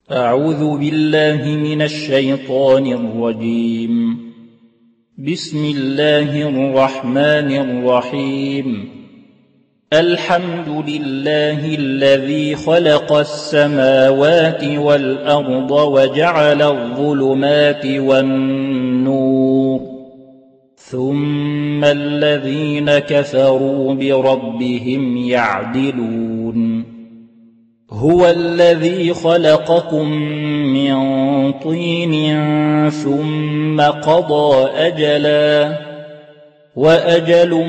أعوذ بالله من الشيطان الرجيم. بسم الله الرحمن الرحيم. الحمد لله الذي خلق السماوات والأرض وجعل الظلمات والنور، ثم الذين كفروا بربهم يعدلون. هو الذي خلقكم من طين ثم قضى أجلا، وأجل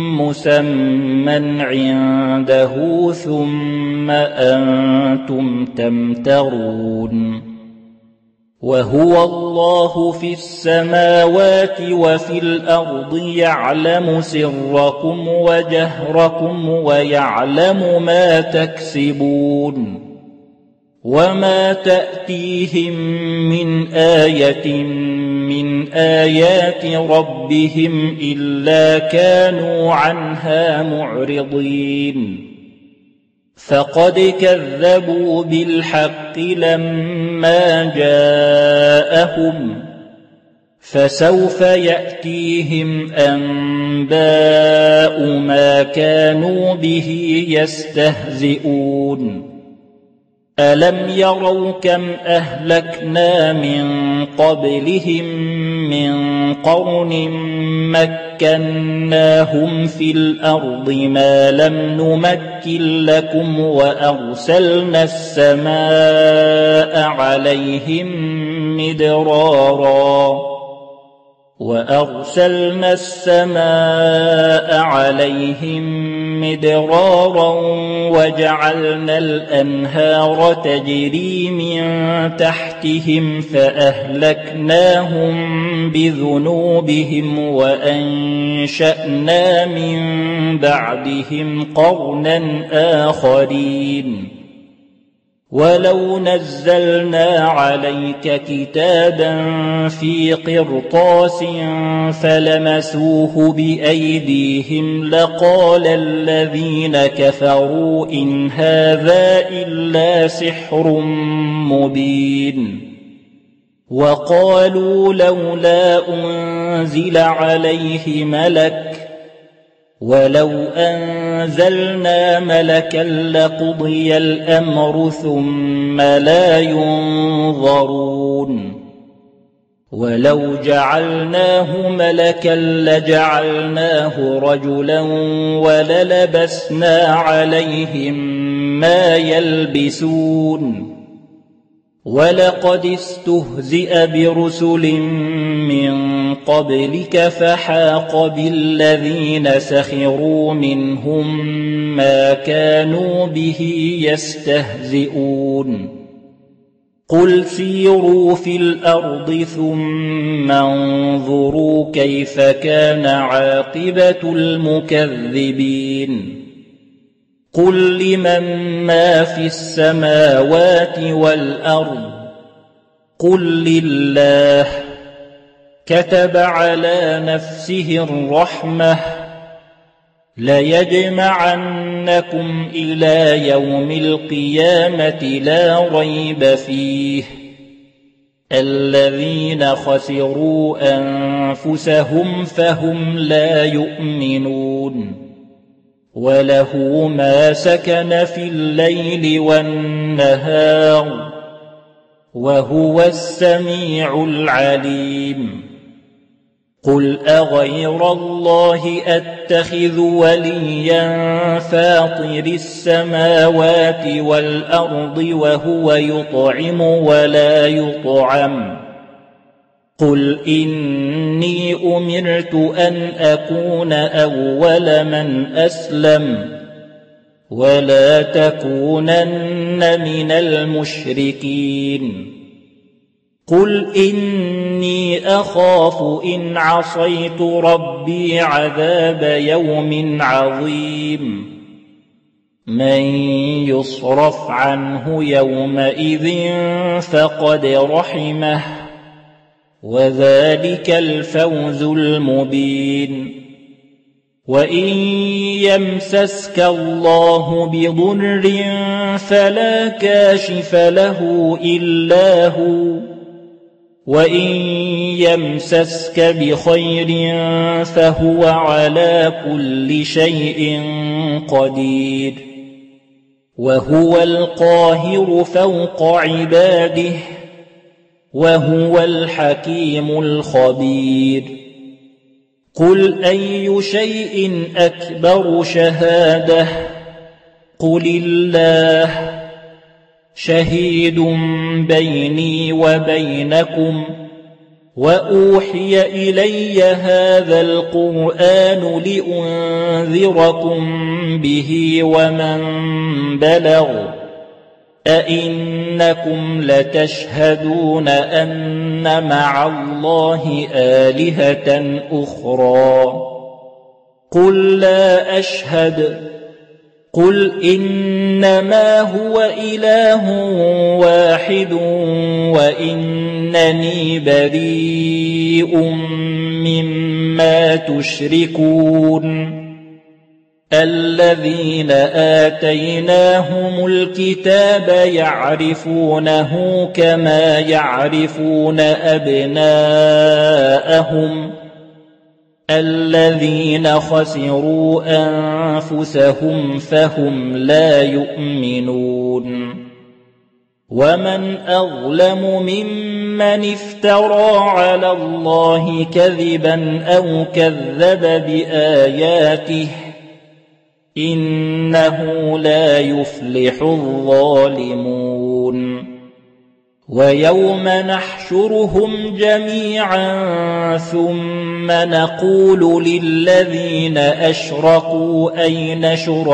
مسمى عنده، ثم أنتم تمترون. وهو الله في السماوات وفي الأرض، يعلم سركم وجهركم ويعلم ما تكسبون. وما تأتيهم من آية من آيات ربهم إلا كانوا عنها معرضين. فقد كذبوا بالحق لما جاءهم، فسوف يأتيهم أنباء ما كانوا به يستهزئون. ألم يروا كم أهلكنا من قبلهم من قرن مكناهم في الأرض ما لم نمكن لكم، وأرسلنا السماء عليهم مدرارا وجعلنا الأنهار تجري من تحتهم، فأهلكناهم بذنوبهم وأنشأنا من بعدهم قرنا آخرين. ولو نزلنا عليك كتابا في قرطاس فلمسوه بأيديهم لقال الذين كفروا إن هذا إلا سحر مبين. وقالوا لولا أنزل عليه ملك، ولو أنزلنا ملكا لقضي الأمر ثم لا ينظرون. ولو جعلناه ملكا لجعلناه رجلا وللبسنا عليهم ما يلبسون. ولقد استهزئ برسل من قبلك فحاق بالذين سخروا منهم ما كانوا به يستهزئون. قل سيروا في الأرض ثم انظروا كيف كان عاقبة المكذبين. قل لمن ما في السماوات والأرض، قل لله. كتب على نفسه الرحمة ليجمعنكم إلى يوم القيامة لا ريب فيه. الذين خسروا أنفسهم فهم لا يؤمنون. وله ما سكن في الليل والنهار، وهو السميع العليم. قل أغير الله أتخذ وليا فاطر السماوات والأرض وهو يطعم ولا يطعم. قل إني أمرت أن أكون أول من أسلم، ولا تكونن من المشركين. قل إني أخاف إن عصيت ربي عذاب يوم عظيم. من يصرف عنه يومئذ فقد رحمه، وذلك الفوز المبين. وإن يمسسك الله بضر فلا كاشف له إلا هو، وإن يمسسك بخير فهو على كل شيء قدير، وهو القاهر فوق عباده، وهو الحكيم الخبير. قل أي شيء أكبر شهادة؟ قل الله شهيد بيني وبينكم، وأوحي إلي هذا القرآن لأنذركم به ومن بلغ. أئنكم لتشهدون أن مع الله آلهة أخرى؟ قل لا أشهد. قل إنما هو إله واحد وإنني بريء مما تشركون. الذين آتيناهم الكتاب يعرفونه كما يعرفون أبناءهم، الذين خسروا أنفسهم فهم لا يؤمنون. ومن أظلم ممن افترى على الله كذبا أو كذب بآياته، إنه لا يفلح الظالمون. ويوم نحشرهم جميعا ثم نقول للذين أشركوا أين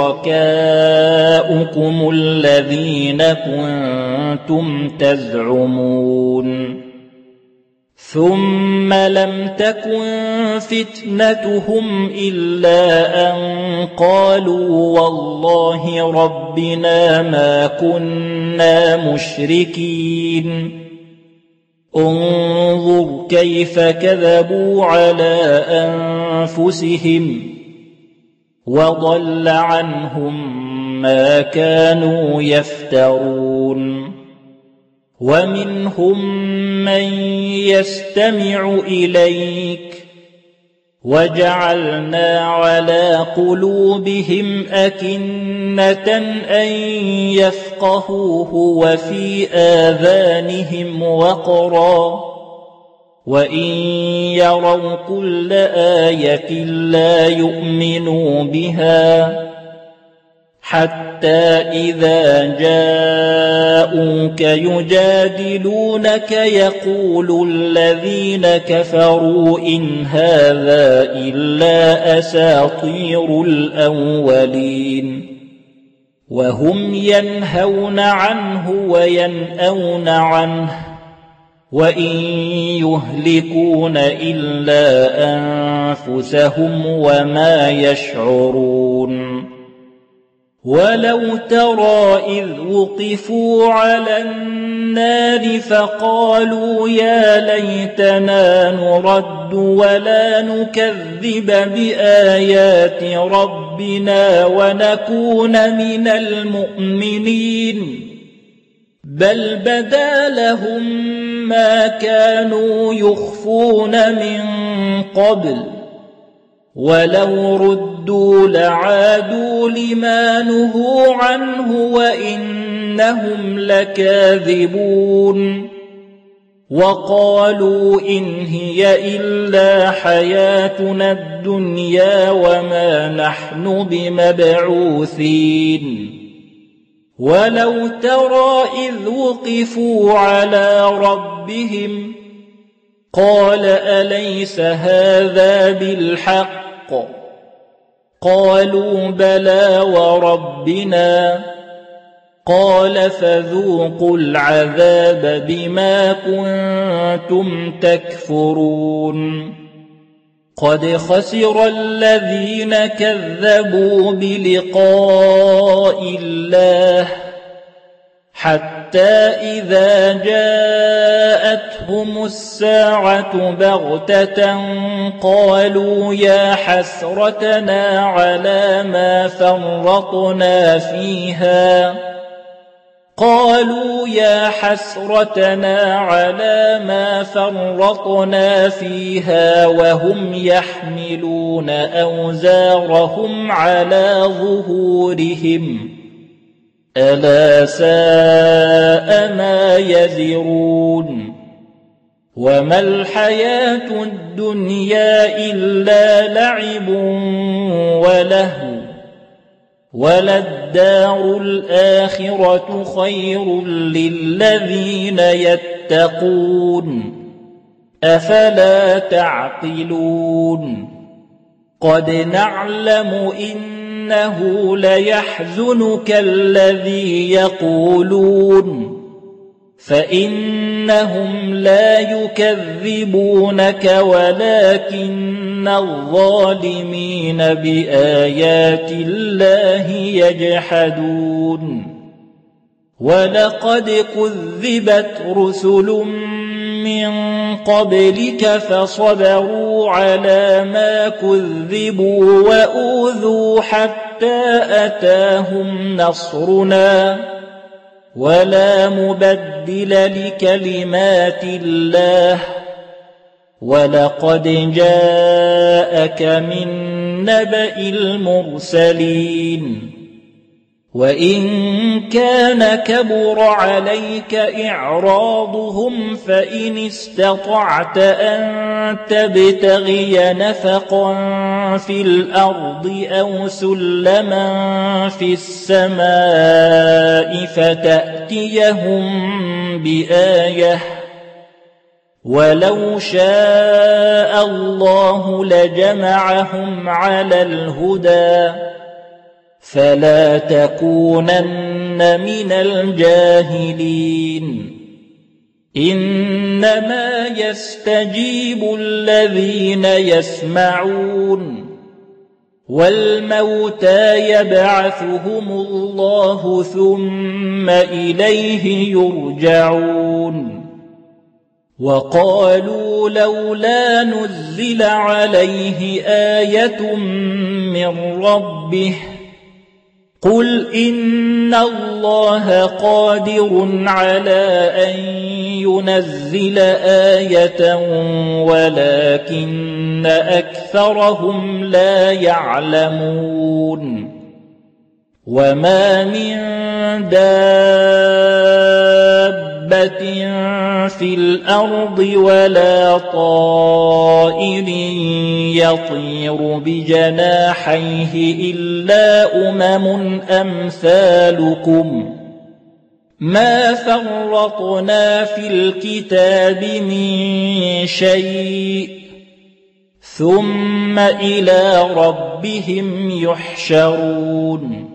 شركاؤكم الذين كنتم تزعمون؟ ثم لم تكن فتنتهم إلا أن قالوا والله ربنا ما كنا مشركين. انظر كيف كذبوا على أنفسهم، وضل عنهم ما كانوا يفترون. ومنهم من يستمع إليك وجعلنا على قلوبهم أكنة أن يفقهوه وفي آذانهم وقرا، وإن يروا كل آية لا يؤمنوا بها، حتى إذا جاءوك يجادلونك يقول الذين كفروا إن هذا إلا أساطير الأولين، وهم ينهون عنه وينأون عنه، وإن يهلكون إلا أنفسهم وما يشعرون. ولو ترى إذ وقفوا على النار فقالوا يا ليتنا نرد ولا نكذب بآيات ربنا ونكون من المؤمنين، بل بدا لهم ما كانوا يخفون من قبل، ولو ردوا لعادوا لما نهوا عنه وإنهم لكاذبون. وقالوا إن هي إلا حياتنا الدنيا وما نحن بمبعوثين. ولو ترى إذ وقفوا على ربهم قال أليس هذا بالحق؟ قالوا بلى وربنا. قال فذوقوا العذاب بما كنتم تكفرون. قد خسر الذين كذبوا بلقاء الله حتى إذا جاءتهم الساعة بغتة قالوا يا حسرتنا على ما فرطنا فيها وهم يحملون أوزارهم على ظهورهم ألا ساء ما يزرون وما الحياة الدنيا إلا لعب ولهو وللدار الآخرة خير للذين يتقون أفلا تعقلون قد نعلم إنه ليحزنك الذي يقولون فإنهم لا يكذبونك ولكن الظالمين بآيات الله يجحدون ولقد كذبت رسل من قبلك فصبروا على ما كذبوا وأوذوا حتى أتاهم نصرنا ولا مبدل لكلمات الله ولقد جاءك من نبأ المرسلين وإن كان كبر عليك إعراضهم فإن استطعت أن تبتغي نفقا في الأرض أو سلما في السماء فتأتيهم بآية ولو شاء الله لجمعهم على الهدى فلا تكونن من الجاهلين إنما يستجيب الذين يسمعون والموتى يبعثهم الله ثم إليه يرجعون وقالوا لولا نزل عليه آية من ربه قل إن الله قادر على أن ينزل آية ولكن أكثرهم لا يعلمون وما من دابة في الأرض ولا طائر يطير بجناحيه إلا أمثالكم ما فرطنا في الكتاب من شيء ثم إلى ربهم يحشرون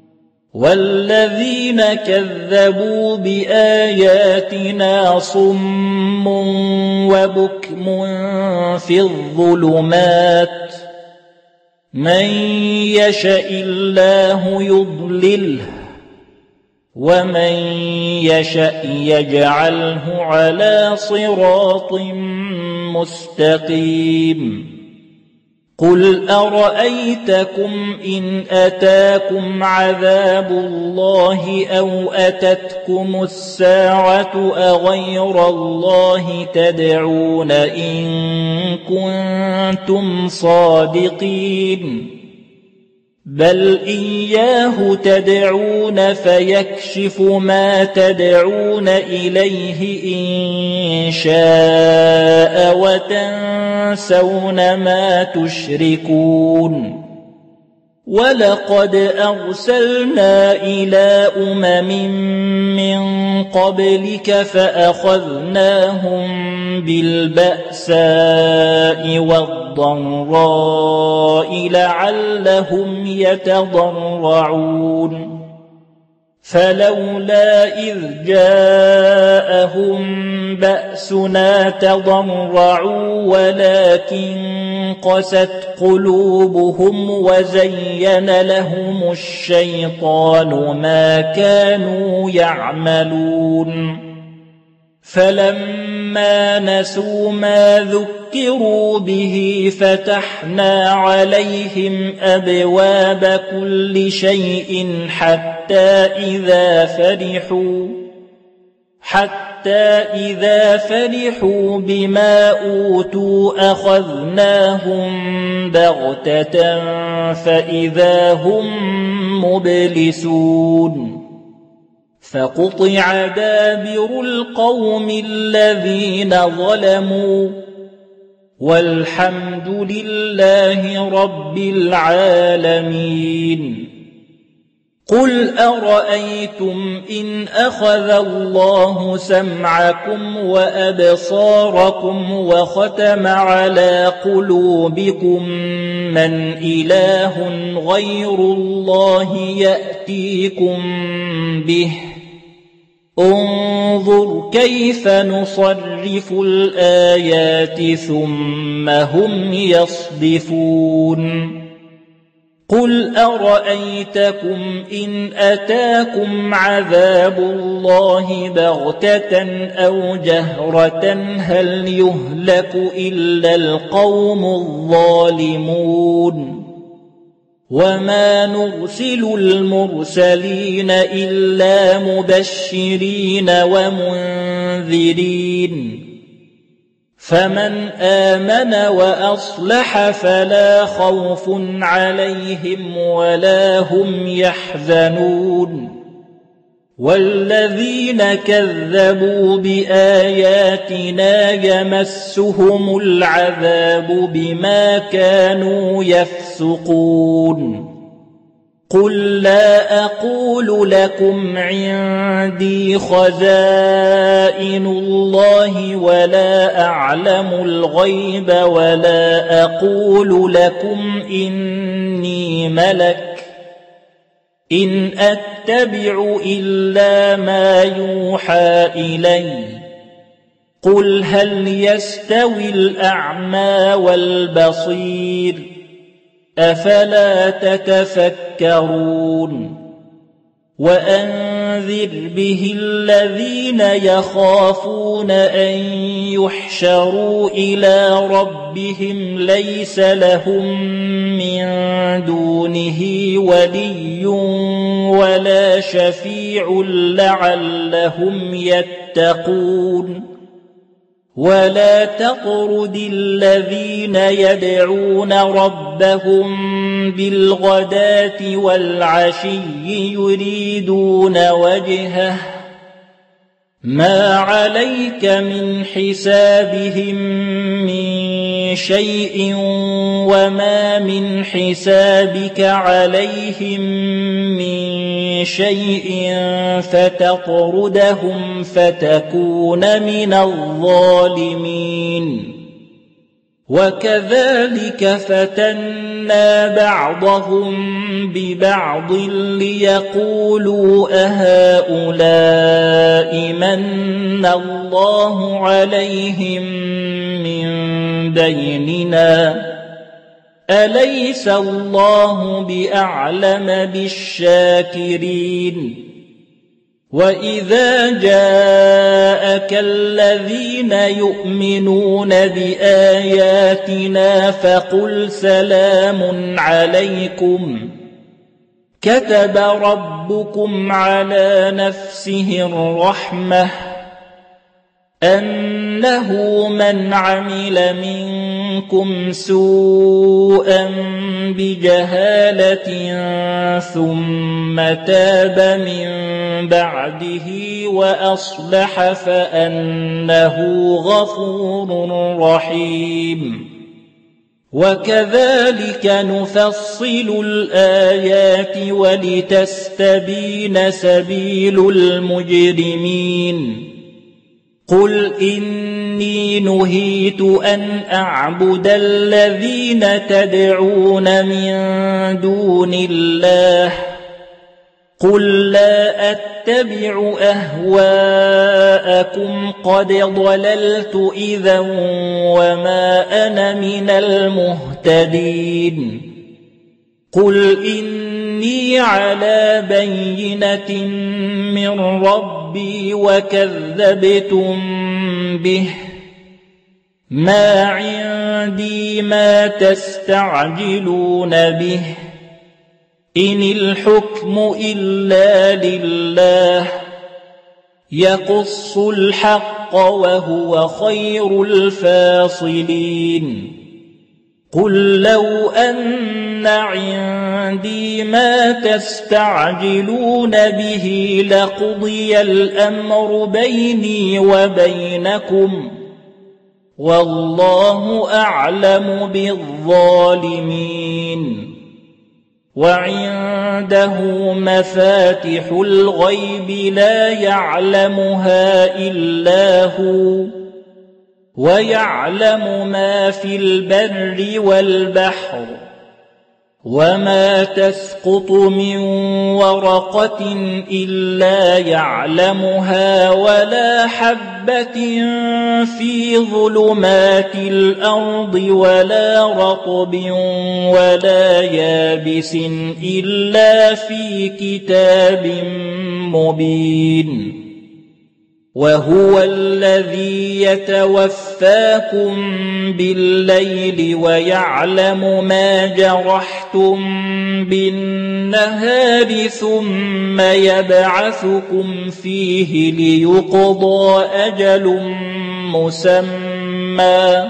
والذين كذبوا بآياتنا صم وبكم في الظلمات من يشاء الله يضلله ومن يشاء يجعله على صراط مستقيم قل أرأيتكم إن أتاكم عذاب الله أو أتتكم الساعة أغير الله تدعون إن كنتم صادقين بل إياه تدعون فيكشف ما تدعون إليه إن شاء وتنسون ما تشركون ولقد أرسلنا إلى من قبلك فأخذناهم بالبأساء والضراء لعلهم يتضرعون فلولا إذ جاءهم بأسنا تضرعوا ولكن قست قلوبهم وزين لهم الشيطان ما كانوا يعملون فلما نسوا ما ذكروا به فتحنا عليهم أبواب كل شيء حتى إذا فرحوا بما أوتوا أخذناهم بغتة فإذا هم مبلسون فقطع دابر القوم الذين ظلموا والحمد لله رب العالمين قل أرأيتم إن أخذ الله سمعكم وأبصاركم وختم على قلوبكم من إله غير الله يأتيكم به انظر كيف نصرف الآيات ثم هم يصدفون قل أرأيتكم إن أتاكم عذاب الله بغتة أو جهرة هل يهلك إلا القوم الظالمون وما نرسل المرسلين إلا مبشرين ومنذرين فمن آمن وأصلح فلا خوف عليهم ولا هم يحزنون والذين كذبوا بآياتنا يمسهم العذاب بما كانوا يفسقون قل لا أقول لكم عندي خزائن الله ولا أعلم الغيب ولا أقول لكم إني ملك إن أتبع إلا ما يوحى إلي قل هل يستوي الأعمى والبصير أفلا تتفكرون وأنذر به الذين يخافون أن يحشروا إلى ربهم ليس لهم من دونه ولي ولا شفيع لعلهم يتقون ولا تطرد الذين يدعون ربهم بالغداة والعشي يريدون وجهه ما عليك من حسابهم من شيء وما من حسابك عليهم من شيء فتطردهم فتكون من الظالمين وكذلك فتنا بعضهم ببعض ليقولوا أهؤلاء من الله عليهم من بيننا أليس الله بأعلم بالشاكرين وإذا جاءك الذين يؤمنون بآياتنا فقل سلام عليكم كتب ربكم على نفسه الرحمة أنه من عمل منكم سوءا بجهالة ثم تاب من بعده وأصلح فأنه غفور رحيم وكذلك نفصل الآيات ولتستبين سبيل المجرمين قل إني نهيت أن أعبد الذين تدعون من دون الله قل لا أتبع أهواءكم قد ضللت إذا وما أنا من المهتدين قل إني على بينة من ربي وكذبتم به ما عندي ما تستعجلون به إن الحكم إلا لله يقص الحق وهو خير الفاصلين قل لو أن عندي ما تستعجلون به لقضي الأمر بيني وبينكم والله أعلم بالظالمين وعنده مفاتح الغيب لا يعلمها إلا هو ويعلم ما في البر والبحر وما تسقط من ورقة إلا يعلمها ولا حبة في ظلمات الأرض ولا رطب ولا يابس إلا في كتاب مبين وهو الذي يتوفاكم بالليل ويعلم ما جرحتم بالنهار ثم يبعثكم فيه ليقضى أجل مسمى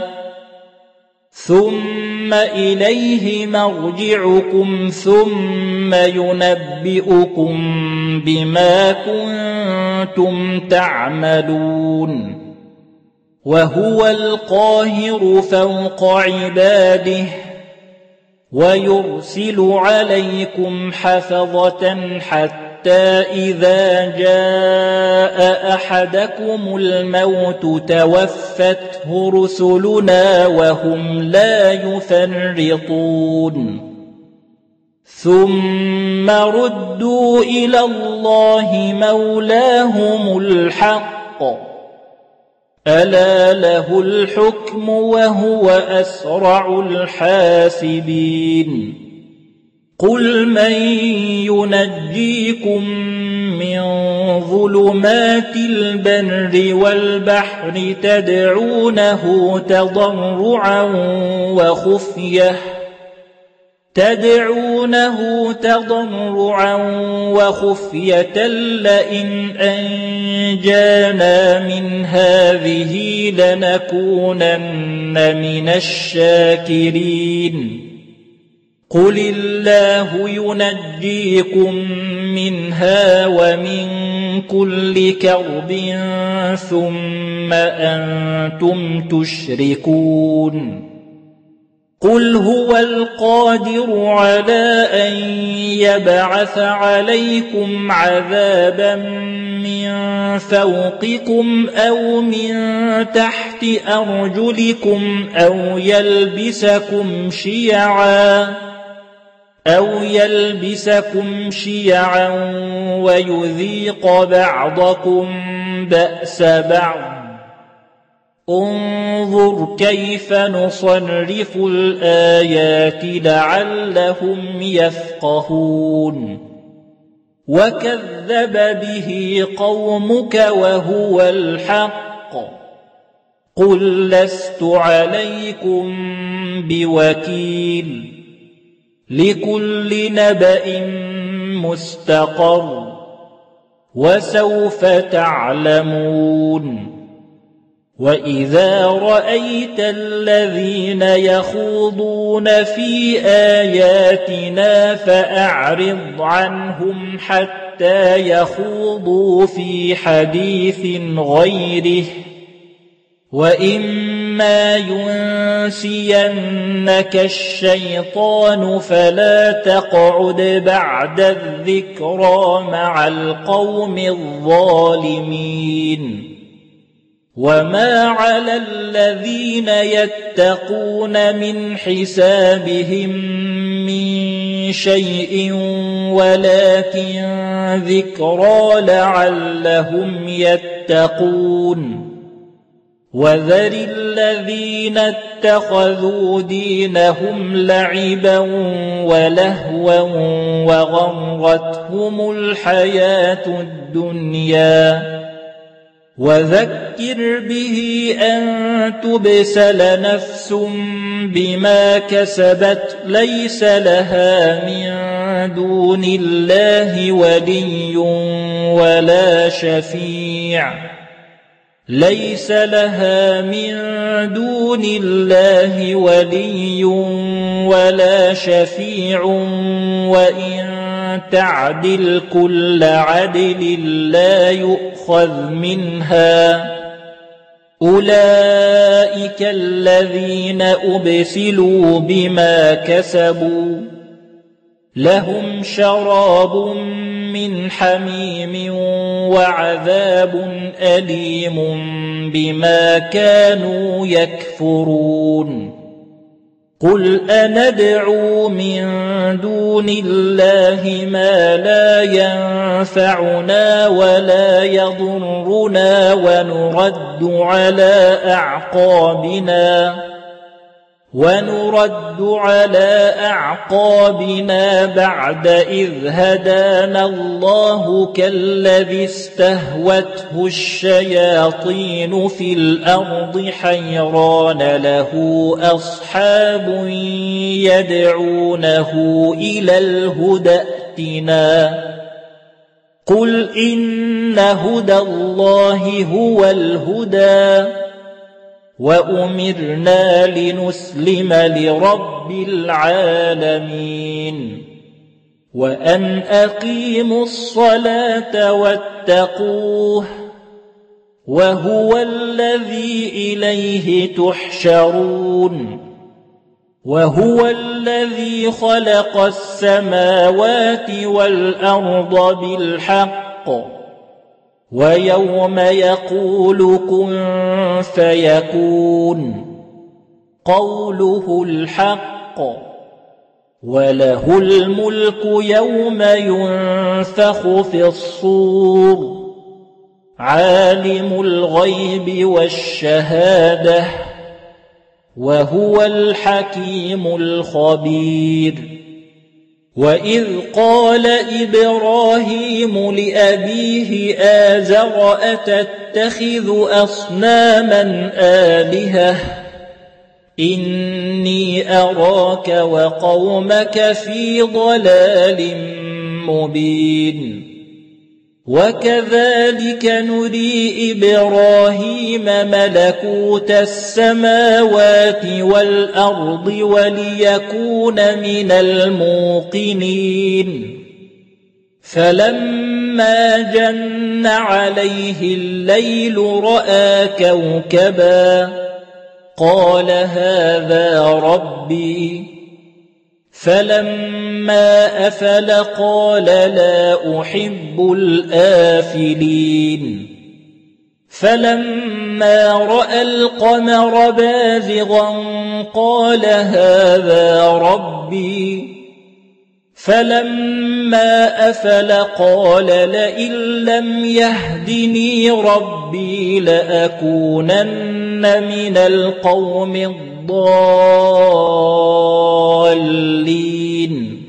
ثم إليه مرجعكم ثم ينبئكم بما كنتم تعملون وهو القاهر فوق عباده ويرسل عليكم حفظة حتى إذا جاء أحدكم الموت توفته رسلنا وهم لا يفرطون ثم ردوا إلى الله مولاهم الحق ألا له الحكم وهو أسرع الحاسبين قل من ينجيكم من ظلمات البر والبحر تدعونه تضرعا وخفية لئن أنجانا من هذه لنكونن من الشاكرين قل الله ينجيكم منها ومن كل كرب ثم أنتم تشركون قل هو القادر على أن يبعث عليكم عذابا من فوقكم أو من تحت أرجلكم أو يلبسكم شيعا ويذيق بعضكم بأس بعض انظر كيف نصرف الآيات لعلهم يفقهون وكذب به قومك وهو الحق قل لست عليكم بوكيل لكل نبأ مستقر وسوف تعلمون وإذا رأيت الذين يخوضون في آياتنا فأعرض عنهم حتى يخوضوا في حديث غيره وإما ينسينك الشيطان فلا تقعد بعد الذكرى مع القوم الظالمين وما على الذين يتقون من حسابهم من شيء ولكن ذكرى لعلهم يتقون وذر الذين اتخذوا دينهم لعبا ولهوا وغرتهم الحياة الدنيا وذكر به أن تبسل نفس بما كسبت ليس لها من دون الله ولي ولا شفيع ليس لها من دون الله ولي ولا شفيع وإن تعدل كل عدل لا يؤخذ منها أولئك الذين أبسلوا بما كسبوا لهم شراب من حميم وعذاب أليم بما كانوا يكفرون قل أندعو من دون الله ما لا ينفعنا ولا يضرنا ونرد على أعقابنا بعد إذ هدانا الله كالذي استهوته الشياطين في الأرض حيران له أصحاب يدعونه إلى الهدى ائتنا قل إن هدى الله هو الهدى وأمرنا لنسلم لرب العالمين وأن أقيموا الصلاة واتقوه وهو الذي إليه تحشرون وهو الذي خلق السماوات والأرض بالحق ويوم يقول كن فيكون قوله الحق وله الملك يوم ينفخ في الصور عالم الغيب والشهادة وهو الحكيم الخبير وإذ قال إبراهيم لأبيه آزر أتتخذ أصناما آلهة إني أراك وقومك في ضلال مبين وكذلك نري إبراهيم ملكوت السماوات والأرض وليكون من الموقنين فلما جن عليه الليل رأى كوكبا قال هذا ربي فلما أفل قال لا أحب الآفلين فلما رأى القمر بازغا قال هذا ربي فلما أفل قال لئن لم يهدني ربي لأكونن من القوم الضالين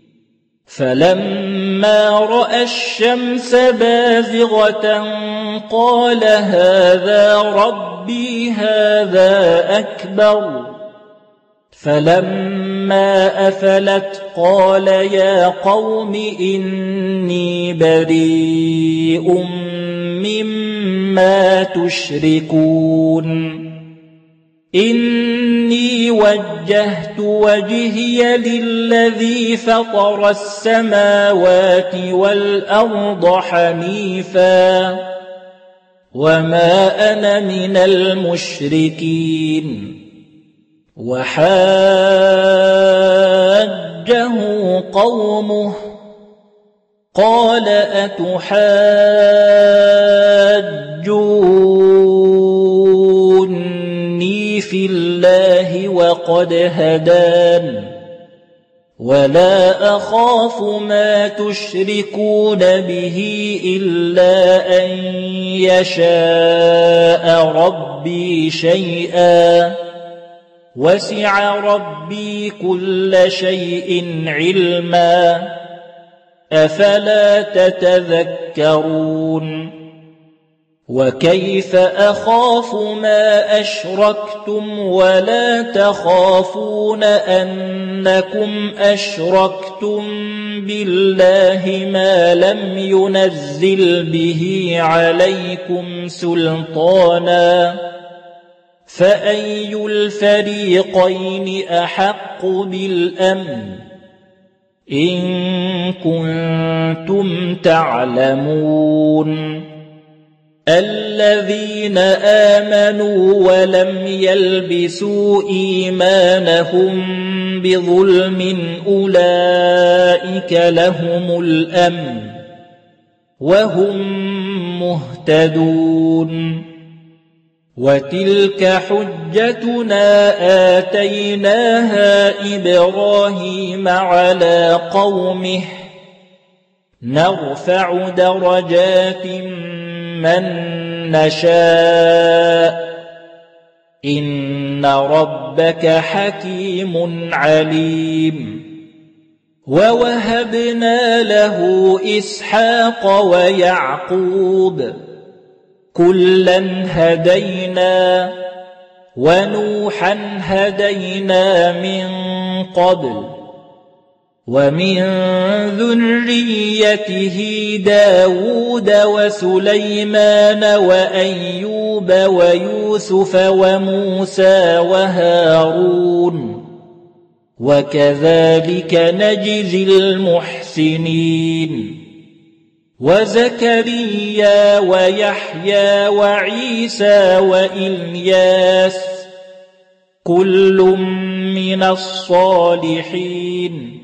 فلما رأى الشمس بازغة قال هذا ربي هذا أكبر فلما أفلت قال يا قوم إني بريء مما تشركون إني وجهت وجهي للذي فطر السماوات والأرض حنيفا وما أنا من المشركين وحاجه قومه قال أتحاجوني في الله وقد هدان ولا أخاف ما تشركون به إلا أن يشاء ربي شيئا وسع ربي كل شيء علما أفلا تتذكرون وكيف أخاف ما أشركتم ولا تخافون أنكم أشركتم بالله ما لم ينزل به عليكم سلطانا فأي الفريقين أحق بالأمن إن كنتم تعلمون الذين آمنوا ولم يلبسوا إيمانهم بظلم أولئك لهم الأمن وهم مهتدون وتلك حجتنا آتيناها إبراهيم على قومه نرفع درجات من نشاء إن ربك حكيم عليم ووهبنا له إسحاق ويعقوب كلا هدينا ونوحا هدينا من قبل ومن ذريته داود وسليمان وأيوب ويوسف وموسى وهارون وكذلك نجزي المحسنين وزكريا ويحيى وعيسى وإلياس كل من الصالحين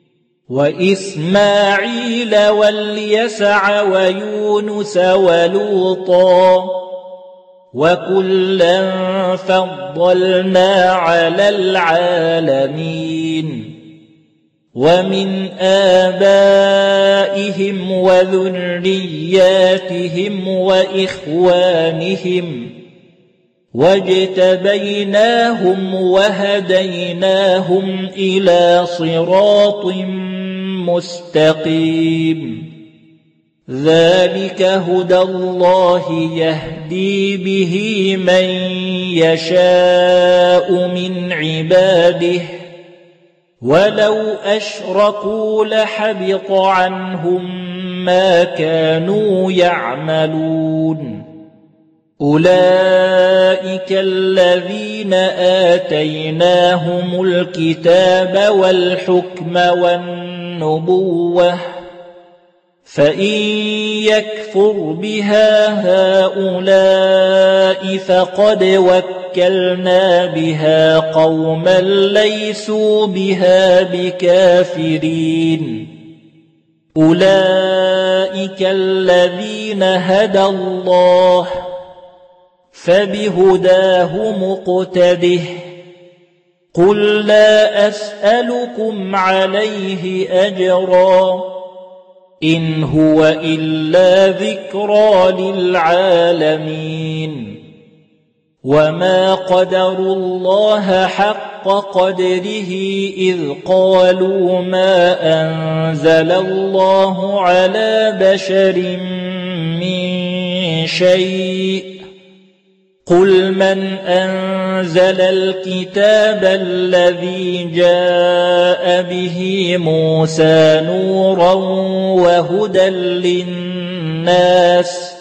وإسماعيل واليسع ويونس ولوطا وكلا فضلنا على العالمين ومن آبائهم وذرياتهم وإخوانهم واجتبيناهم وهديناهم إلى صراط مستقيم ذلك هدى الله يهدي به من يشاء من عباده ولو أشركوا لحبط عنهم ما كانوا يعملون أولئك الذين آتيناهم الكتاب والحكم والنبوة فإن يكفر بها هؤلاء فقد وكلنا بها قوما ليسوا بها بكافرين أولئك الذين هدى الله فبهداه مقتده قل لا أسألكم عليه أجرا إن هو إلا ذكرى للعالمين وما قدروا الله حق قدره إذ قالوا ما أنزل الله على بشر من شيء قل من أنزل الكتاب الذي جاء به موسى نورا وهدى للناس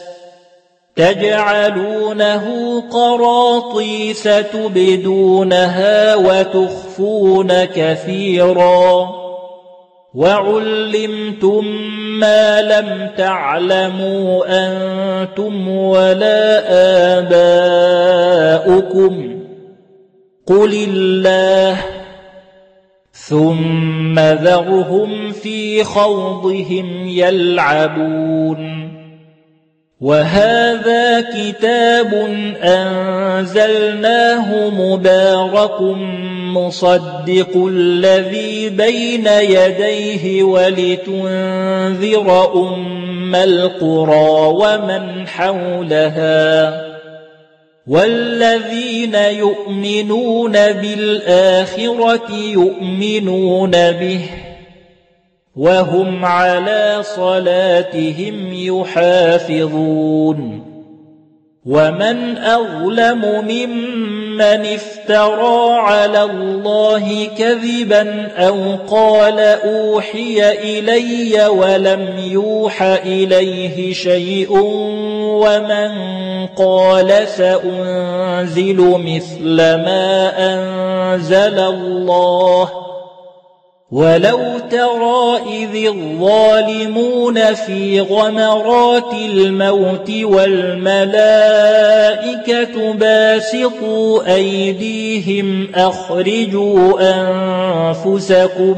تجعلونه قراطيس تبدونها وتخفون كثيرا وعلمتم ما لم تعلموا أنتم ولا آباؤكم قل الله ثم ذرهم في خوضهم يلعبون وهذا كتاب أنزلناه مبارك مصدق الذي بين يديه ولتنذر أم القرى ومن حولها والذين يؤمنون بالآخرة يؤمنون به وهم على صلاتهم يحافظون ومن أظلم ممن افترى على الله كذبا أو قال أوحي إلي ولم يوح إليه شيء ومن قال سأنزل مثل ما أنزل الله ولو ترى إذ الظالمون في غمرات الموت والملائكة باسطوا أيديهم أخرجوا أنفسكم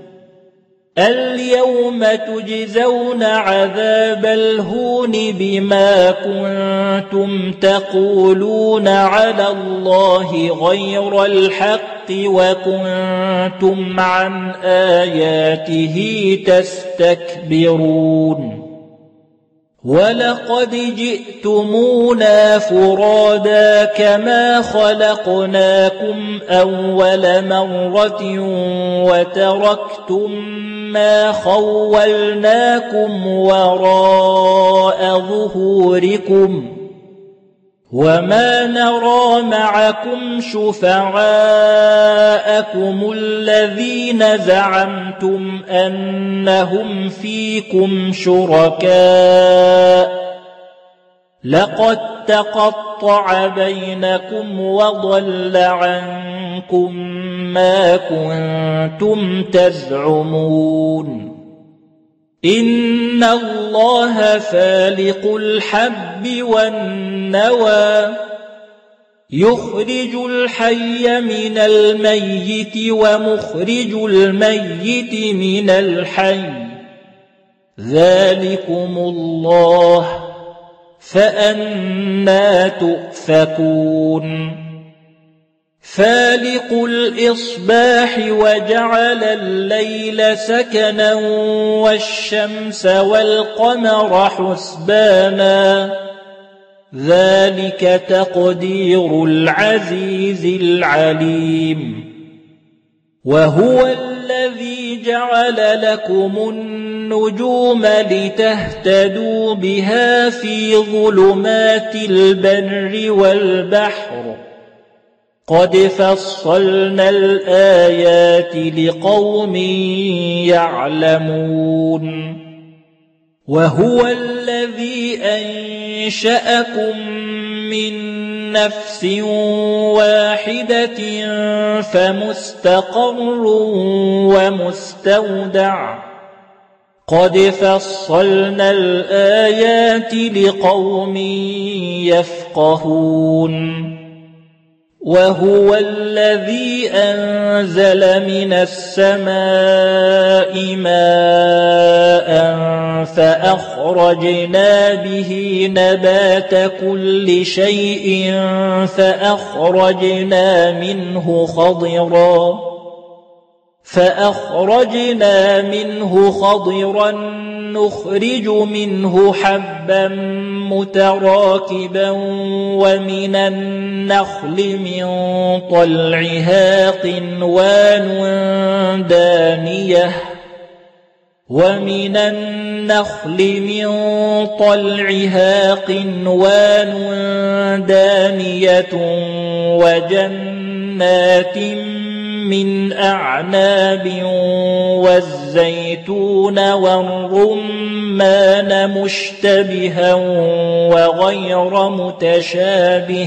اليوم تجزون عذاب الهون بما كنتم تقولون على الله غير الحق وكنتم عن آياته تستكبرون ولقد جئتمونا فرادا كما خلقناكم أول مرة وتركتم ما خولناكم وراء ظهوركم وما نرى معكم شفعاءكم الذين زعمتم أنهم فيكم شركاء لقد تقطع بينكم وضل عنكم ما كنتم تزعمون إن الله فالق الحب والنوى يخرج الحي من الميت ومخرج الميت من الحي ذلكم الله فأنى تؤفكون فالق الإصباح وجعل الليل سكنا والشمس والقمر حسبانا ذلك تقدير العزيز العليم وهو الذي جعل لكم النجوم لتهتدوا بها في ظلمات البر والبحر قد فصلنا الآيات لقوم يعلمون وهو الذي أنشأكم من نفس واحدة فمستقر ومستودع قد فصلنا الآيات لقوم يفقهون وهو الذي أنزل من السماء ماء فأخرجنا به نبات كل شيء فأخرجنا منه خضرا نخرج منه حبا متراكبا ومن النخل من طلعها قنوان دانية وجنات من أعناب والزيتون والرمان مشتبها وغير متشابه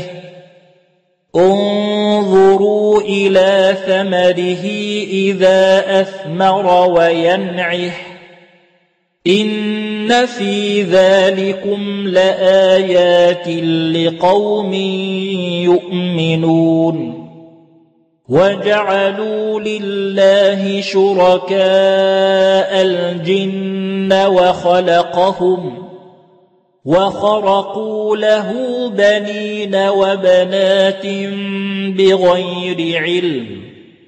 انظروا إلى ثمره إذا أثمر وينعح إن في ذلكم لآيات لقوم يؤمنون وجعلوا لله شركاء الجن وخرقوا له بنين وبنات بغير علم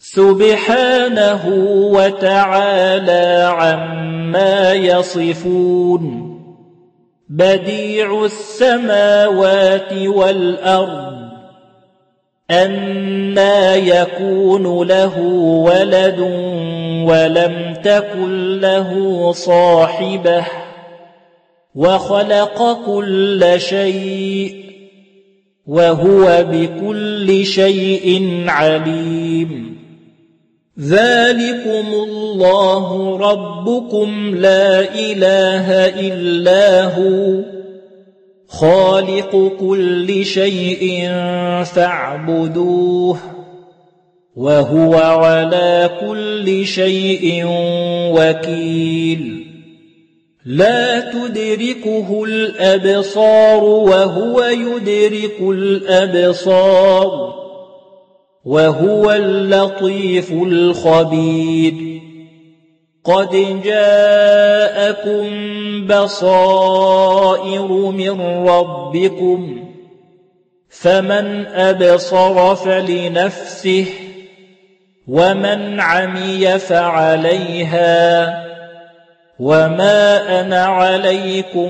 سبحانه وتعالى عما يصفون بديع السماوات والأرض أنى يكون له ولد ولم تكن له صاحبة وخلق كل شيء وهو بكل شيء عليم ذلكم الله ربكم لا إله إلا هو خالق كل شيء فاعبدوه وهو على كل شيء وكيل لا تدركه الأبصار وهو يدرك الأبصار وهو اللطيف الخبير قد جاءكم بصائر من ربكم فمن أبصر فلنفسه ومن عمي فعليها وما أنا عليكم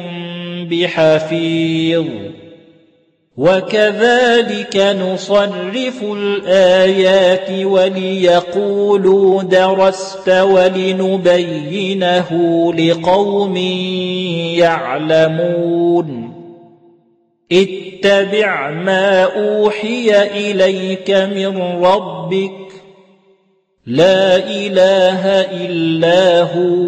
بحفيظ وكذلك نصرف الآيات وليقولوا درست ولنبينه لقوم يعلمون اتبع ما أوحي إليك من ربك لا إله إلا هو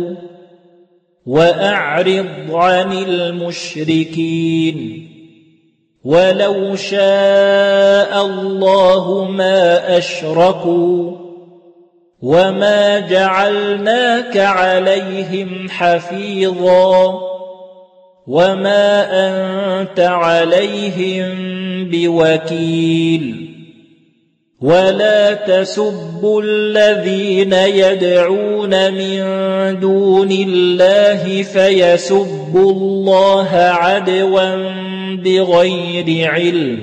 وأعرض عن المشركين ولو شاء الله ما أشركوا وما جعلناك عليهم حفيظا وما أنت عليهم بوكيل ولا تسبوا الذين يدعون من دون الله فيسبوا الله عدوا بغير علم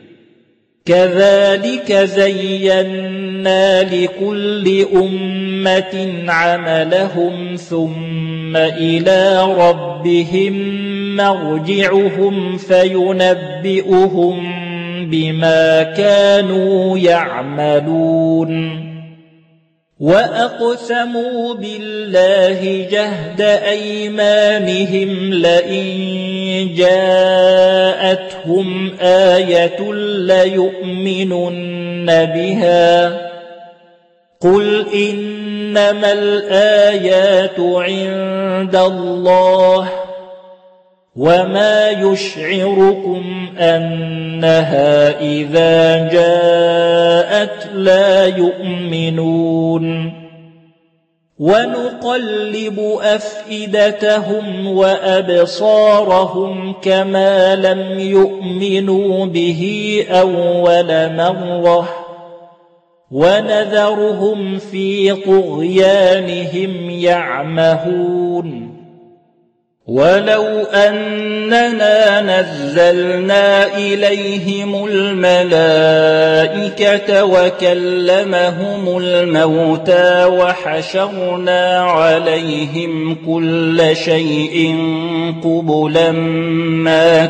كذلك زينا لكل أمة عملهم ثم إلى ربهم مرجعهم فينبئهم بما كانوا يعملون وأقسموا بالله جهد أيمانهم لئن جاءتهم آية ليؤمنن بها قل إنما الآيات عند الله وما يشعركم أنها إذا جاءت لا يؤمنون ونقلب أفئدتهم وأبصارهم كما لم يؤمنوا به أول مرة ونذرهم في طغيانهم يعمهون ولو أننا نزلنا إليهم الملائكة وكلمهم الموتى وحشرنا عليهم كل شيء قبلا ما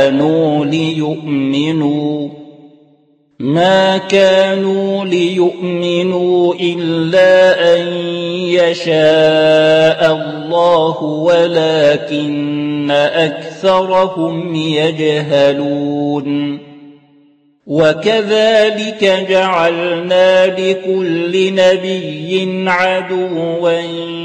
كانوا ليؤمنوا إلا أن يشاء الله ولكن أكثرهم يجهلون وكذلك جعلنا لكل نبي عدوا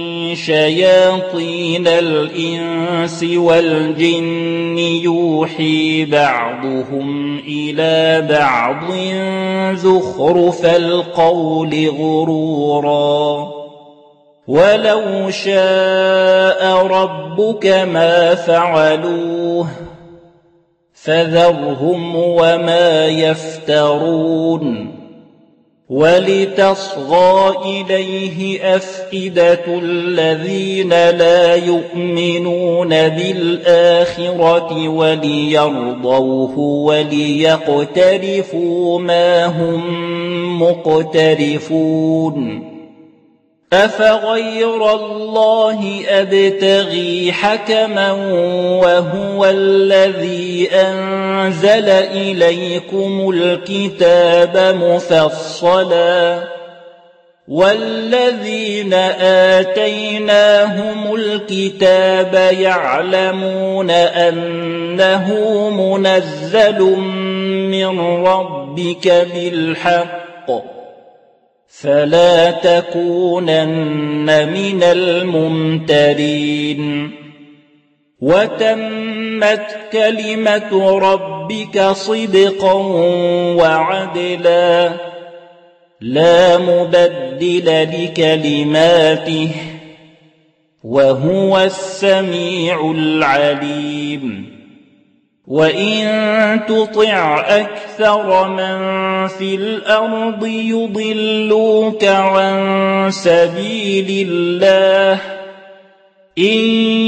شياطين الإنس والجن يوحي بعضهم إلى بعض زخرف القول غرورا ولو شاء ربك ما فعلوه فذرهم وما يفترون ولتصغى إليه أفئدة الذين لا يؤمنون بالآخرة وليرضوه وليقترفوا ما هم مقترفون أفغير الله أبتغي حكما وهو الذي أنزل إليكم الكتاب مفصلا والذين آتيناهم الكتاب يعلمون أنه منزل من ربك بالحق فلا تكونن من الممترين وتمت كلمة ربك صدقا وعدلا لا مبدل لكلماته وهو السميع العليم وإن تطع أكثر من في الأرض يضلوك عن سبيل الله إن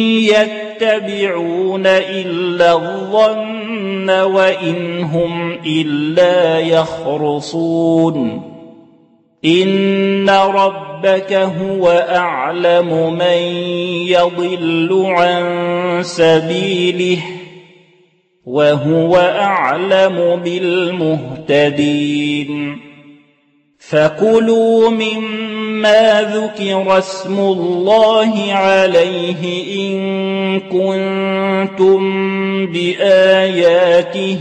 يتبعون إلا الظن وإن هم إلا يخرصون إن ربك هو أعلم من يضل عن سبيله وهو أعلم بالمهتدين فكلوا مما ذكر اسم الله عليه إن كنتم بآياته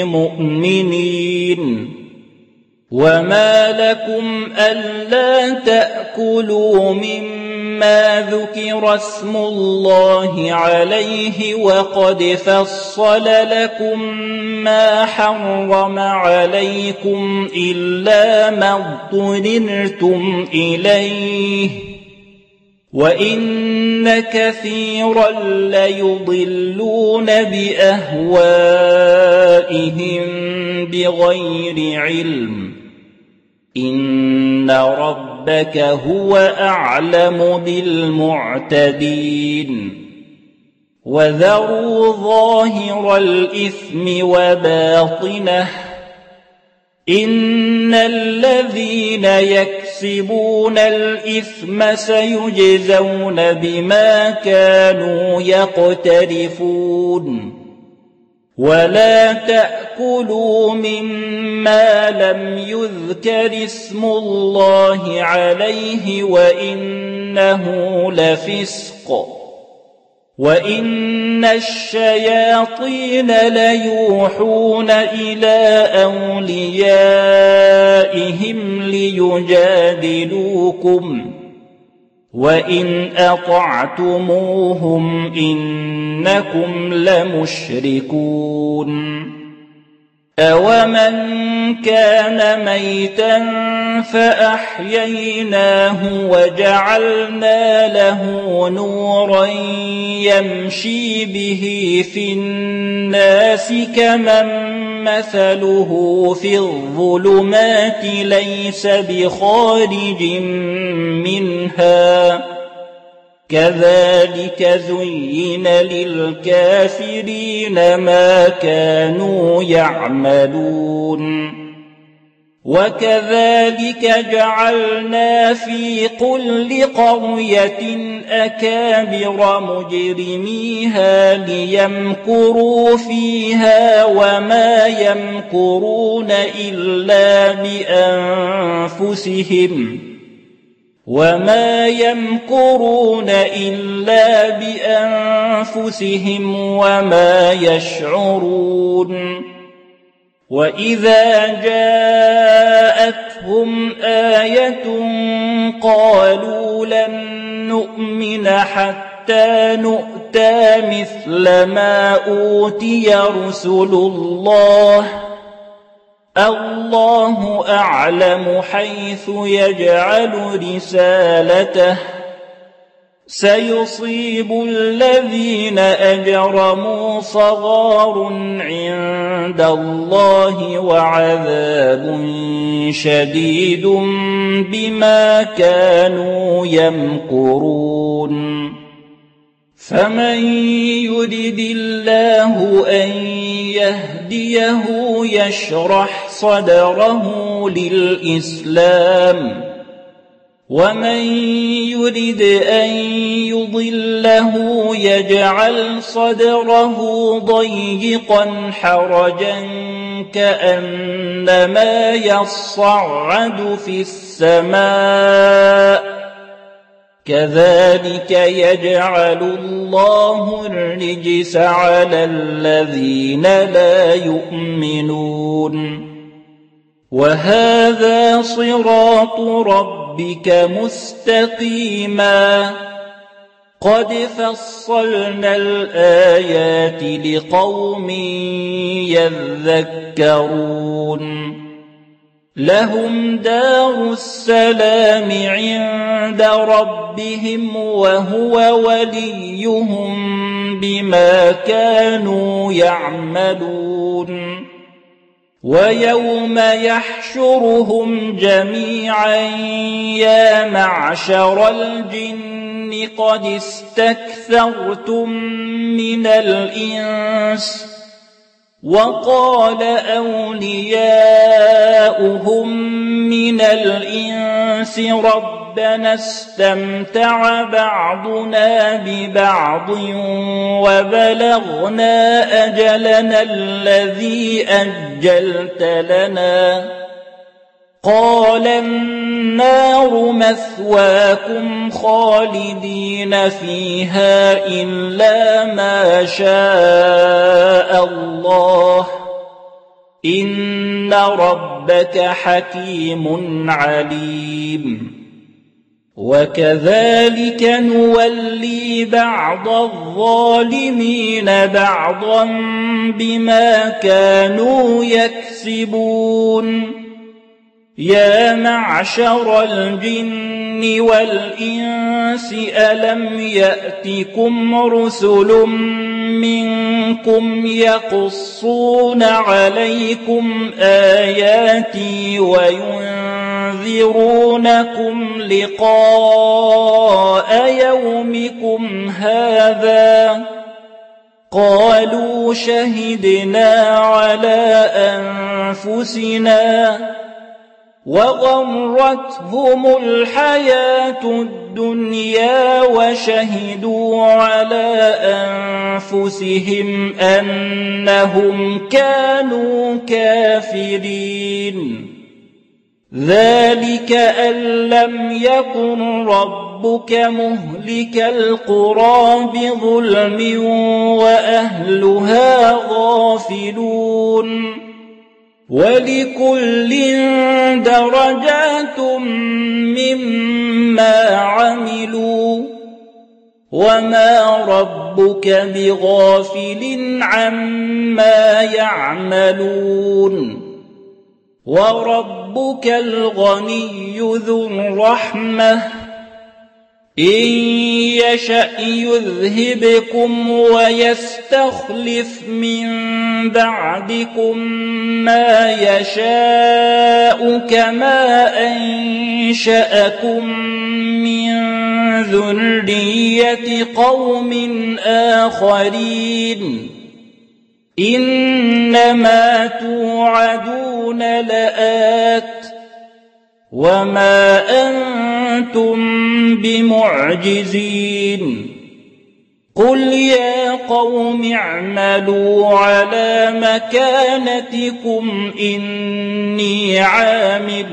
مؤمنين وما لكم ألا تأكلوا مما ذكر اسم الله عليه وقد فصل لكم ما حرم عليكم إلا ما اضطررتم إليه وإن كثيرا ليضلون بأهوائهم بغير علم إن ربك هو أعلم بالمعتدين وذروا ظاهر الإثم وباطنه إن الذين يكسبون الإثم سيجزون بما كانوا يقترفون ولا تأكلوا مما لم يذكر اسم الله عليه وإنه لفسق وإن الشياطين ليوحون إلى أوليائهم ليجادلوكم وإن أطعتموهم إنكم لمشركون أومن كان ميتا فأحييناه وجعلنا له نورا يمشي به في الناس كمن مثله في الظلمات ليس بخارج منها كذلك زين للكافرين ما كانوا يعملون وكذلك جعلنا في كل قرية أكابر مجرميها ليمكروا فيها وما يمكرون إلا بأنفسهم وما يشعرون وإذا جاءتهم آية قالوا لن نؤمن حتى نؤتى مثل ما أوتي رسل الله الله أعلم حيث يجعل رسالته سيصيب الذين أجرموا صغار عند الله وعذاب شديد بما كانوا يمكرون فمن يرد الله أن يهديه يشرح صدره للإسلام ومن يرد أن يضله يجعل صدره ضيقا حرجا كأنما يصعد في السماء كذلك يجعل الله الرجس على الذين لا يؤمنون وهذا صراط ربك مستقيما قد فصلنا الآيات لقوم يذكرون لهم دار السلام عند ربهم وهو وليهم بما كانوا يعملون ويوم يحشرهم جميعا يا معشر الجن قد استكثرتم من الإنس وقال أولياؤهم من الإنس ربنا استمتع بعضنا ببعض وبلغنا أجلنا الذي أجلت لنا قال النار مثواكم خالدين فيها إلا ما شاء الله إن ربك حكيم عليم وكذلك نولي بعض الظالمين بعضا بما كانوا يكسبون يا معشر الجن والإنس ألم يأتكم رسل منكم يقصون عليكم آياتي وينذرونكم لقاء يومكم هذا قالوا شهدنا على أنفسنا وغرتهم الحياة الدنيا وشهدوا على أنفسهم أنهم كانوا كافرين ذلك أن لم يكن ربك مهلك القرى بظلم وأهلها غافلون ولكل درجات مما عملوا وما ربك بغافل عما يعملون وربك الغني ذو الرحمة إن يشأ يذهبكم ويستخلف من بعدكم ما يشاء كما أنشأكم من ذرية قوم آخرين إنما توعدون لآت وما أنتم بمعجزين قل يا قوم اعملوا على مكانتكم إني عامل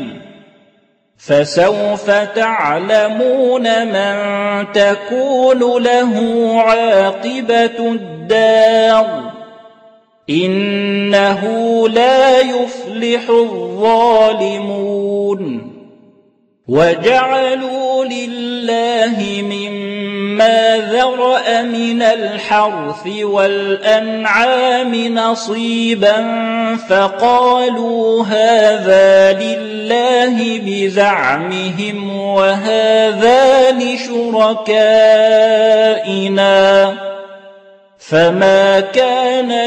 فسوف تعلمون من تكون له عاقبة الدار إنه لا يفلح الظالمون وجعلوا لله مما مما ذرأ من الحرث والأنعام نصيبا فقالوا هذا لله بزعمهم وهذا لشركائنا فما كان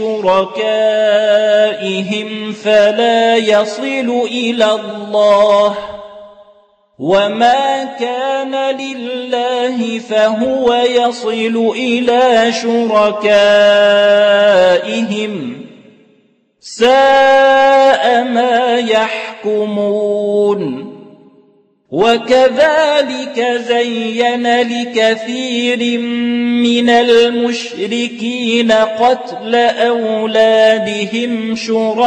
لشركائهم فلا يصل إلى الله وما كان لله فهو يصل إلى شركائهم ساء ما يحكمون. وكذلك زين لكثير من المشركين قتل أولادهم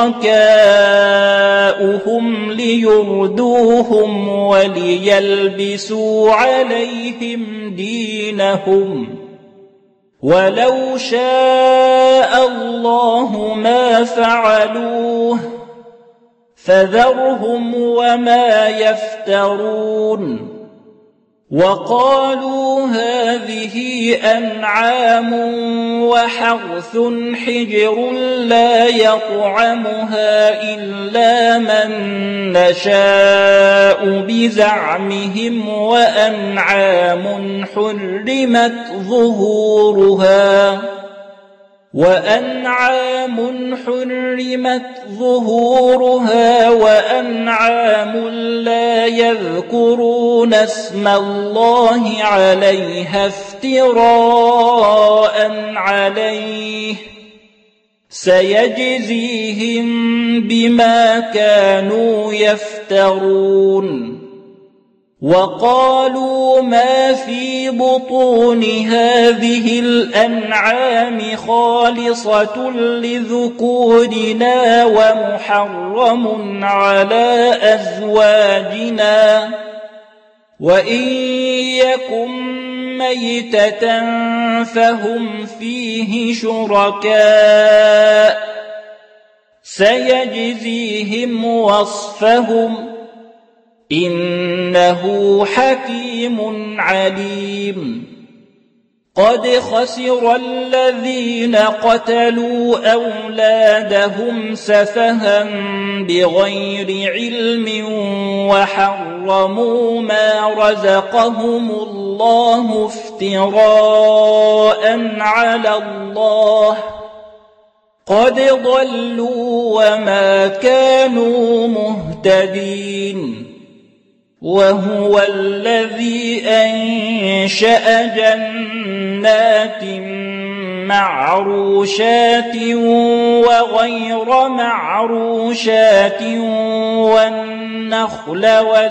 شركاؤهم ليردوهم وليلبسوا عليهم دينهم ولو شاء الله ما فعلوه فذرهم وما يفترون. وقالوا هذه أنعام وحرث حجر لا يطعمها إلا من نشاء بزعمهم وأنعام حرمت ظهورها وأنعام لا يذكرون اسم الله عليها افتراء عليه سيجزيهم بما كانوا يفترون. وقالوا ما في بطون هذه الأنعام خالصة لذكورنا ومحرم على أزواجنا وإن يكن ميتة فهم فيه شركاء سيجزيهم وصفهم إنه حكيم عليم. قد خسر الذين قتلوا أولادهم سفها بغير علم وحرموا ما رزقهم الله افتراء على الله قد ضلوا وما كانوا مهتدين. وهو الذي أنشأ جنات معروشات وغير معروشات والنخل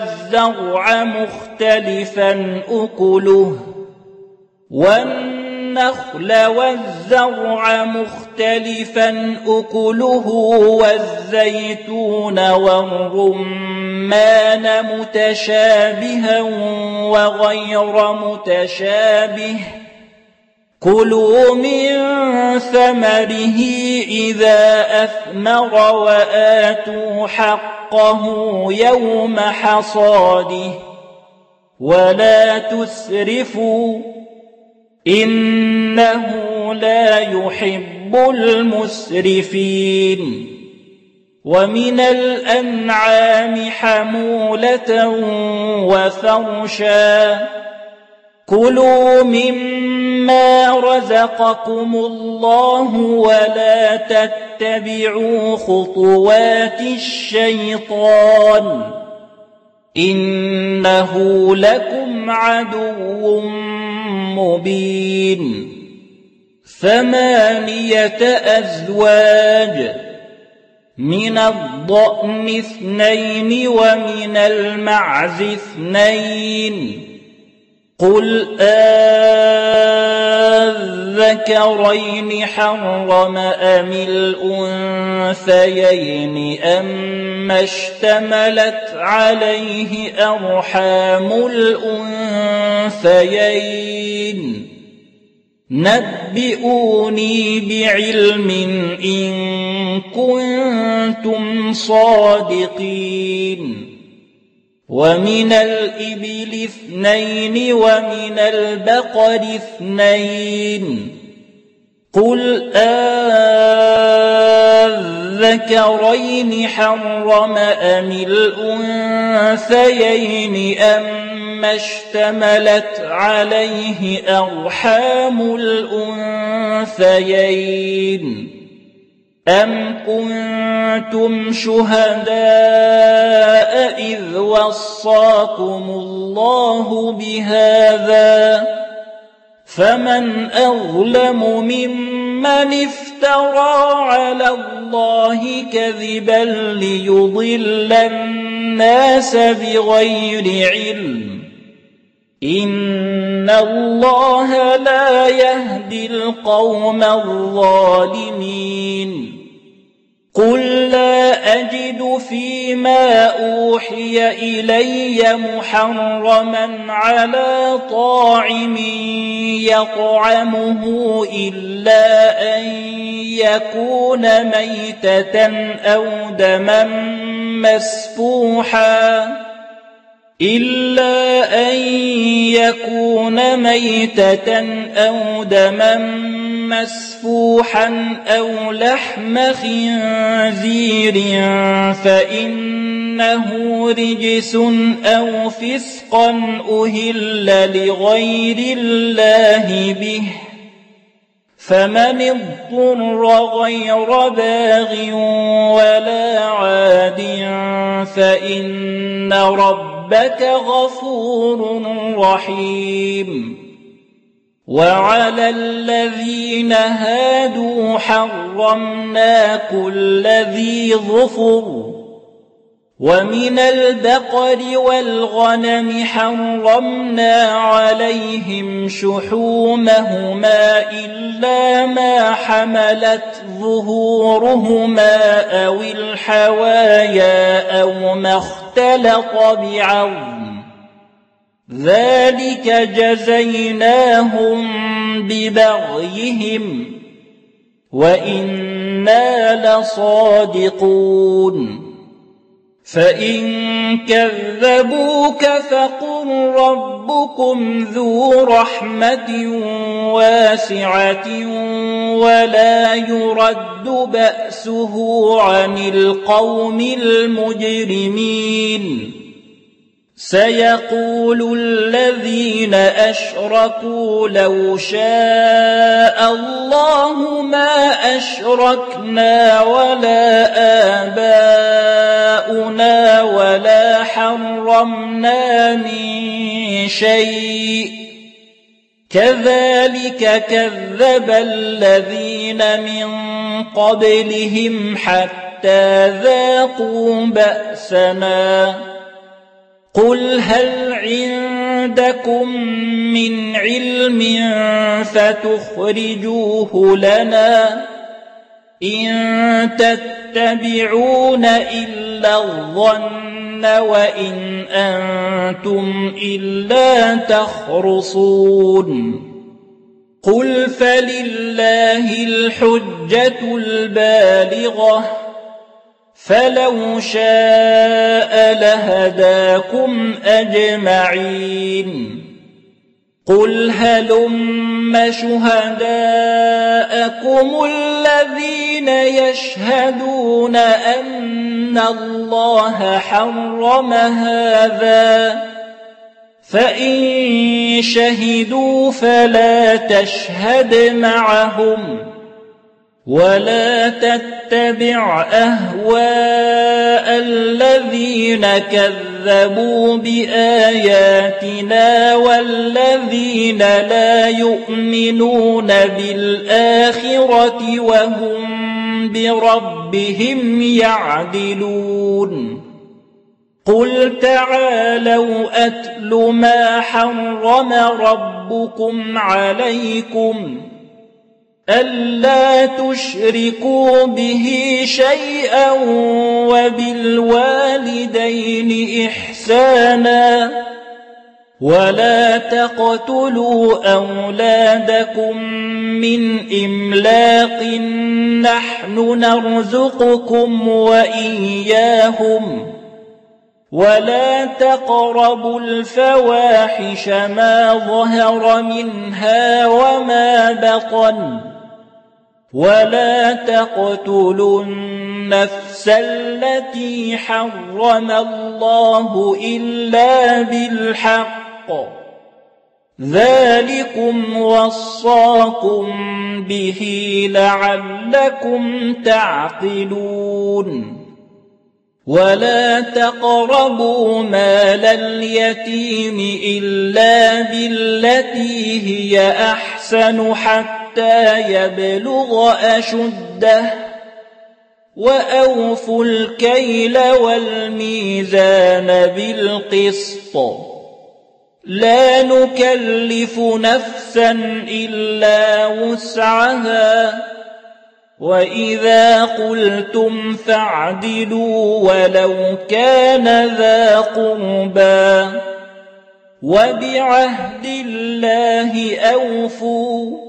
والزرع مختلفا أكله والزيتون والرمان متشابها وغير متشابه كلوا من ثمره إذا أثمر وآتوا حقه يوم حصاده ولا تسرفوا إنه لا يحب المسرفين. ومن الأنعام حمولة وفرشا كلوا مما رزقكم الله ولا تتبعوا خطوات الشيطان إنه لكم عدو مبين. 8 أزواج من الضأن 2 ومن المعز 2 قل أذكرين حرم أم الأنثيين أما اشتملت عليه أرحام الأنثيين نبئوني بعلم إن كنتم صادقين. ومن الإبل 2 ومن البقر 2 قل أذكرين حرم أم الأنثيين أما اشتملت عليه أرحام الأنثيين أم كنتم شهداء إذ وصاكم الله بهذا فمن أظلم ممن افترى على الله كذبا ليضل الناس بغير علم إن الله لا يهدي القوم الظالمين قل لا أجد فيما أوحي إلي محرما على طاعم يطعمه إلا أن يكون ميتة أو دما مسفوحا أو لحم خنزير فإنه رجس أو فسقا أهل لغير الله به فمن اضطر غير باغ ولا عاد فإن ربك غفور رحيم وعلى الذين هادوا حرمنا كل ذي ظفر ومن البقر والغنم حرمنا عليهم شحومهما إلا ما حملت ظهورهما أو الحوايا أو ما اختلط بعظم ذلك جزيناهم ببغيهم وإنا لصادقون فإن كذبوك فقل ربكم ذو رحمة واسعة ولا يرد بأسه عن القوم المجرمين سيقول الذين أشركوا لو شاء الله ما أشركنا ولا آباؤنا ولا حرمنا من شيء كذلك كذب الذين من قبلهم حتى ذاقوا بأسنا قل هل عندكم من علم فتخرجوه لنا إن تتبعون إلا الظن وإن أنتم إلا تخرصون قل فلله الحجة البالغة فلو شاء لهداكم أجمعين قل هلم شهداءكم الذين يشهدون أن الله حرم هذا فإن شهدوا فلا تشهد معهم ولا تتبع أهواء الذين كذبوا بآياتنا والذين لا يؤمنون بالآخرة وهم بربهم يعدلون قل تعالوا أتل ما حرم ربكم عليكم ألا تشركوا به شيئا وبالوالدين إحسانا ولا تقتلوا أولادكم من إملاق نحن نرزقكم وإياهم ولا تقربوا الفواحش ما ظهر منها وما بطن ولا تقتلوا النفس التي حرم الله إلا بالحق ذلكم وصاكم به لعلكم تعقلون ولا تقربوا مال اليتيم إلا بالتي هي أحسن حتى يبلغ أشده وأوفوا الكيل والميزان بالقسط لا نكلف نفسا إلا وسعها وإذا قلتم فاعدلوا ولو كان ذا قربى وبعهد الله أوفوا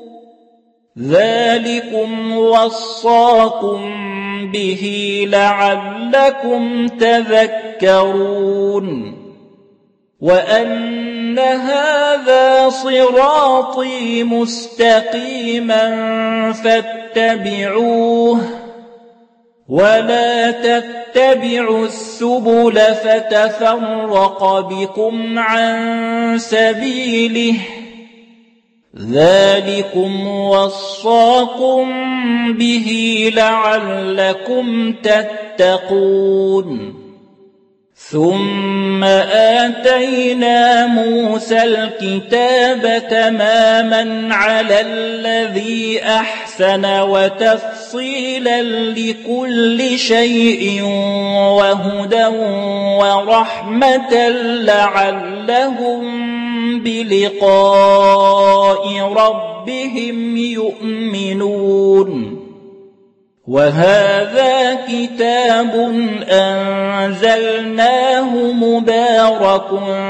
ذلكم وصاكم به لعلكم تذكرون وأن هذا صراطي مستقيما فاتبعوه ولا تتبعوا السبل فتفرق بكم عن سبيله ذلكم وصاكم به لعلكم تتقون ثم آتينا موسى الكتاب تماما على الذي أحسن وتفصيلا لكل شيء وهدى ورحمة لعلهم بلقاء ربهم يؤمنون وهذا كتاب أنزلناه مبارك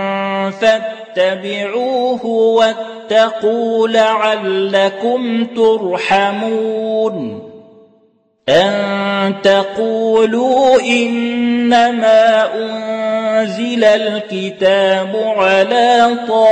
فاتبعوه واتقوا لعلكم ترحمون أن تقولوا إنما أنزل الكتاب على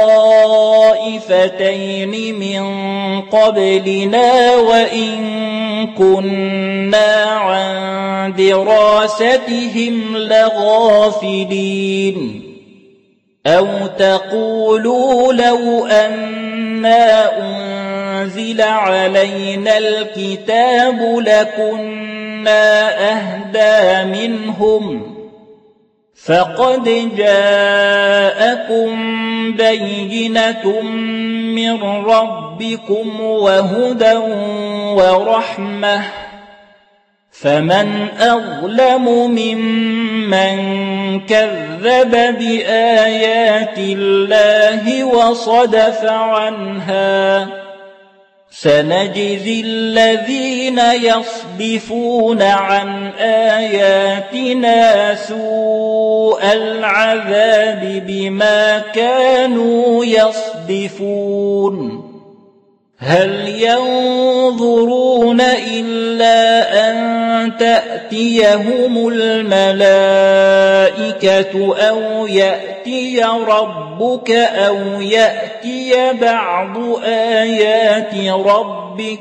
طائفتين من قبلنا وإن كنا عن دراستهم لغافلين أو تقولوا لو أنا أنزل علينا الكتاب لكنا أهدى منهم فقد جاءكم بينة من ربكم وهدى ورحمة فمن أظلم ممن كذب بآيات الله وصدف عنها سنجزي الذين يصدفون عن آياتنا سوء العذاب بما كانوا يصدفون هل ينظرون إلا أن تأتيهم الملائكة أو يأتي ربك أو يأتي بعض آيات ربك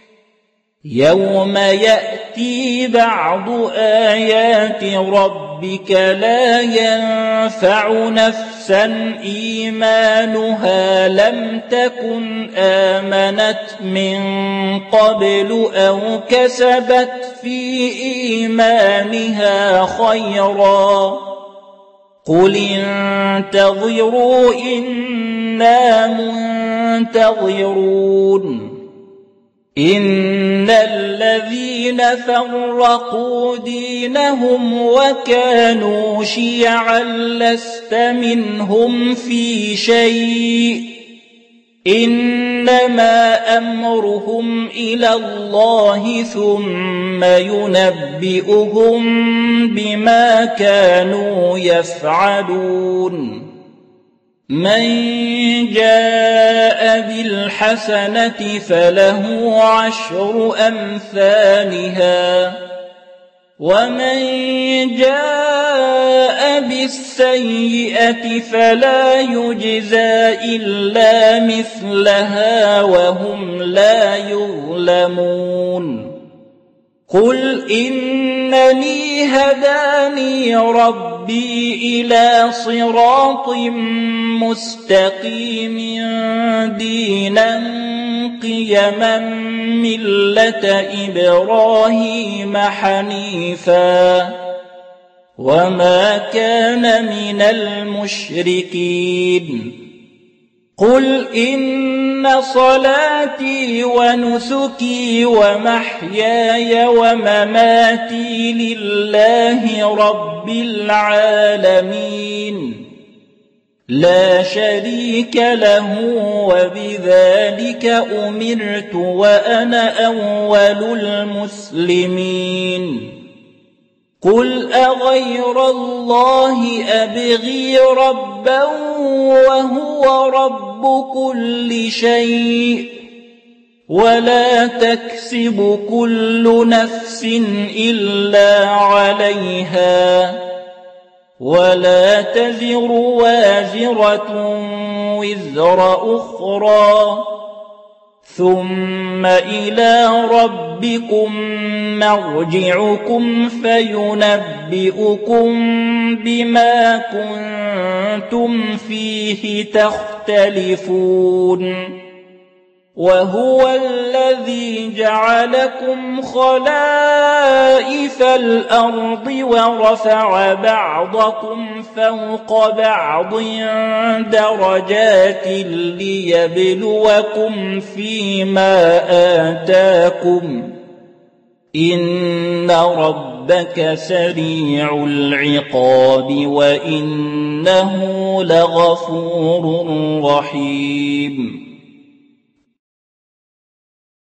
يوم يأتي بعض آيات ربك لا ينفع نفسا إيمانها لم تكن آمنت من قبل أو كسبت في إيمانها خيرا قل انتظروا إنا منتظرون إن الذين فرقوا دينهم وكانوا شيعا لست منهم في شيء إنما أمرهم إلى الله ثم ينبئهم بما كانوا يفعلون من جاء بالحسنة فله 10 أمثالها ومن جاء بالسيئة فلا يجزى إلا مثلها وهم لا يظلمون قل إنني هداني ربي إلى صراط مستقيم دينا قيما ملة إبراهيم حنيفا وما كان من المشركين قل إن صلاتي ونسكي ومحياي ومماتي لله رب العالمين لا شريك له وبذلك أمرت وأنا أول المسلمين قل أغير الله أبغي ربا وهو رب كل شيء ولا تكسب كل نفس إلا عليها ولا تزر وازرة وزر أخرى ثم إلى ربكم مرجعكم فينبئكم بما كنتم فيه تختلفون وهو الذي جعلكم خلائف الأرض ورفع بعضكم فوق بعض درجات ليبلوكم فيما آتاكم إن ربك سريع العقاب وإنه لغفور رحيم